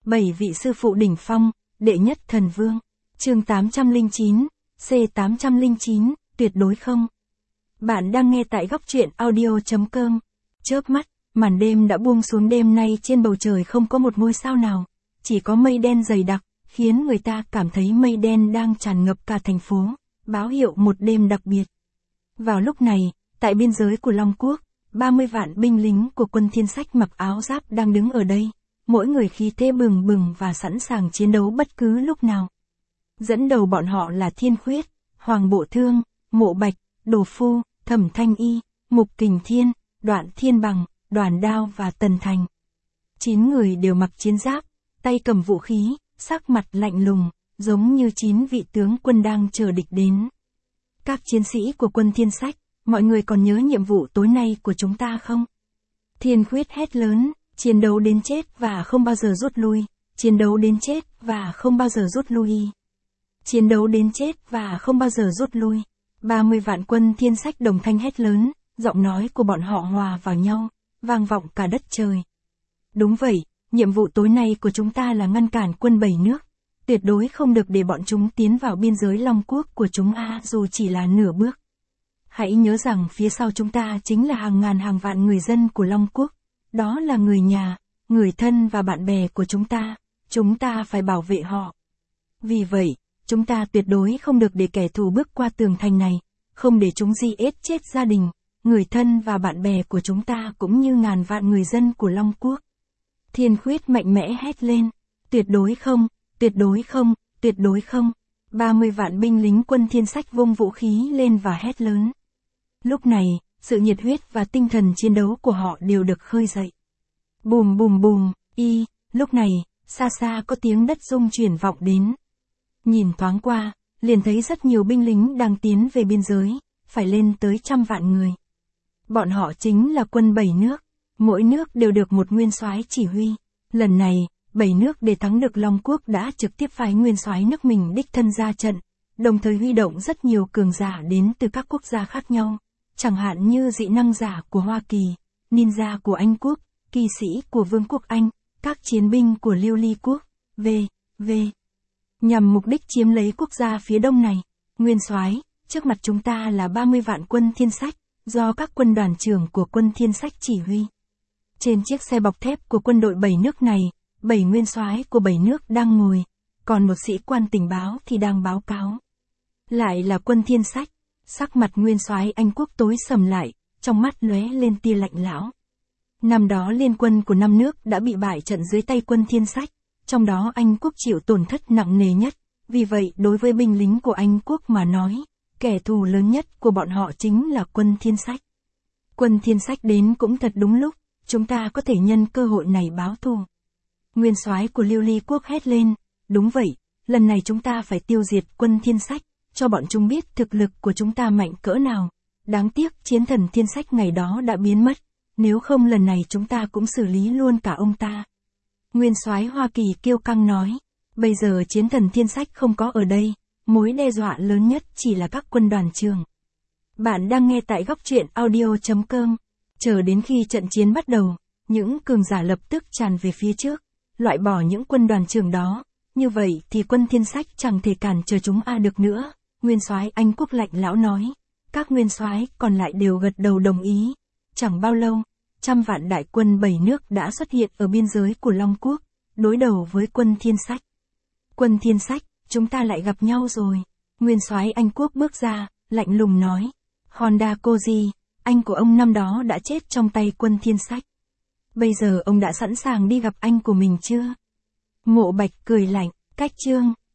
7 vị sư phụ đỉnh phong, đệ nhất thần vương. Chương 809, C809, tuyệt đối không. Bạn đang nghe tại góc truyện audio.com. Chớp mắt, màn đêm đã buông xuống, đêm nay trên bầu trời không có một ngôi sao nào, chỉ có mây đen dày đặc, khiến người ta cảm thấy mây đen đang tràn ngập cả thành phố, báo hiệu một đêm đặc biệt. Vào lúc này, tại biên giới của Long Quốc, 30 vạn binh lính của quân Thiên Sách mặc áo giáp đang đứng ở đây, mỗi người khí thế bừng bừng và sẵn sàng chiến đấu bất cứ lúc nào. Dẫn đầu bọn họ là Thiên Khuyết, Hoàng Bộ Thương, Mộ Bạch, Đồ Phu, Thẩm Thanh Y, Mục Kình Thiên, Đoạn Thiên Bằng, Đoàn Đao và Tần Thành. 9 người đều mặc chiến giáp, tay cầm vũ khí, sắc mặt lạnh lùng, giống như 9 vị tướng quân đang chờ địch đến. Các chiến sĩ của quân Thiên Sách, mọi người còn nhớ nhiệm vụ tối nay của chúng ta không? Thiên Khuyết hét lớn, chiến đấu đến chết và không bao giờ rút lui, chiến đấu đến chết và không bao giờ rút lui. Chiến đấu đến chết và không bao giờ rút lui. 30 vạn quân Thiên Sách đồng thanh hét lớn, giọng nói của bọn họ hòa vào nhau, vang vọng cả đất trời. Đúng vậy, nhiệm vụ tối nay của chúng ta là ngăn cản quân 7 nước, tuyệt đối không được để bọn chúng tiến vào biên giới Long Quốc của chúng dù chỉ là nửa bước. Hãy nhớ rằng phía sau chúng ta chính là hàng ngàn hàng vạn người dân của Long Quốc, đó là người nhà, người thân và bạn bè của chúng ta phải bảo vệ họ. Vì vậy, chúng ta tuyệt đối không được để kẻ thù bước qua tường thành này, không để chúng giết chết gia đình, người thân và bạn bè của chúng ta cũng như ngàn vạn người dân của Long Quốc. Thiên Khuyết mạnh mẽ hét lên, tuyệt đối không, tuyệt đối không, tuyệt đối không. 30 vạn binh lính quân Thiên Sách vung vũ khí lên và hét lớn. Lúc này, sự nhiệt huyết và tinh thần chiến đấu của họ đều được khơi dậy. Bùm bùm bùm, lúc này, xa xa có tiếng đất rung chuyển vọng đến. Nhìn thoáng qua, liền thấy rất nhiều binh lính đang tiến về biên giới, phải lên tới 100 vạn người. Bọn họ chính là quân 7 nước, mỗi nước đều được một nguyên soái chỉ huy. Lần này, 7 nước để thắng được Long Quốc đã trực tiếp phái nguyên soái nước mình đích thân ra trận, đồng thời huy động rất nhiều cường giả đến từ các quốc gia khác nhau, chẳng hạn như dị năng giả của Hoa Kỳ, ninja của Anh Quốc, kỳ sĩ của Vương quốc Anh, các chiến binh của Liêu Ly Quốc, v.v. Nhằm mục đích chiếm lấy quốc gia phía đông này. Nguyên soái, trước mặt chúng ta là 30 vạn quân Thiên Sách, do các quân đoàn trưởng của quân Thiên Sách chỉ huy. Trên chiếc xe bọc thép của quân đội 7 nước này, 7 nguyên soái của 7 nước đang ngồi, còn một sĩ quan tình báo thì đang báo cáo. Lại là quân Thiên Sách, sắc mặt nguyên soái Anh Quốc tối sầm lại, trong mắt lóe lên tia lạnh lẽo. Năm đó liên quân của 5 nước đã bị bại trận dưới tay quân Thiên Sách, trong đó Anh Quốc chịu tổn thất nặng nề nhất, vì vậy đối với binh lính của Anh Quốc mà nói, kẻ thù lớn nhất của bọn họ chính là quân Thiên Sách. Quân Thiên Sách đến cũng thật đúng lúc, chúng ta có thể nhân cơ hội này báo thù. Nguyên soái của Liêu Ly Quốc hét lên, đúng vậy, lần này chúng ta phải tiêu diệt quân Thiên Sách, cho bọn chúng biết thực lực của chúng ta mạnh cỡ nào. Đáng tiếc chiến thần Thiên Sách ngày đó đã biến mất, nếu không lần này chúng ta cũng xử lý luôn cả ông ta. Nguyên soái Hoa Kỳ kiêu căng nói, bây giờ chiến thần Thiên Sách không có ở đây, mối đe dọa lớn nhất chỉ là các quân đoàn trưởng. Bạn đang nghe tại góc truyện audio.com. Chờ đến khi trận chiến bắt đầu, những cường giả lập tức tràn về phía trước, loại bỏ những quân đoàn trưởng đó, như vậy thì quân Thiên Sách chẳng thể cản trở chúng được nữa. Nguyên soái Anh Quốc lạnh lẽo nói, các nguyên soái còn lại đều gật đầu đồng ý. Chẳng bao lâu, 100 vạn đại quân 7 nước đã xuất hiện ở biên giới của Long Quốc, đối đầu với quân Thiên Sách. Quân Thiên Sách, chúng ta lại gặp nhau rồi. Nguyên soái Anh Quốc bước ra, lạnh lùng nói, Honda Koji, anh của ông năm đó đã chết trong tay quân Thiên Sách. Bây giờ ông đã sẵn sàng đi gặp anh của mình chưa? Mộ Bạch cười lạnh, cách chương,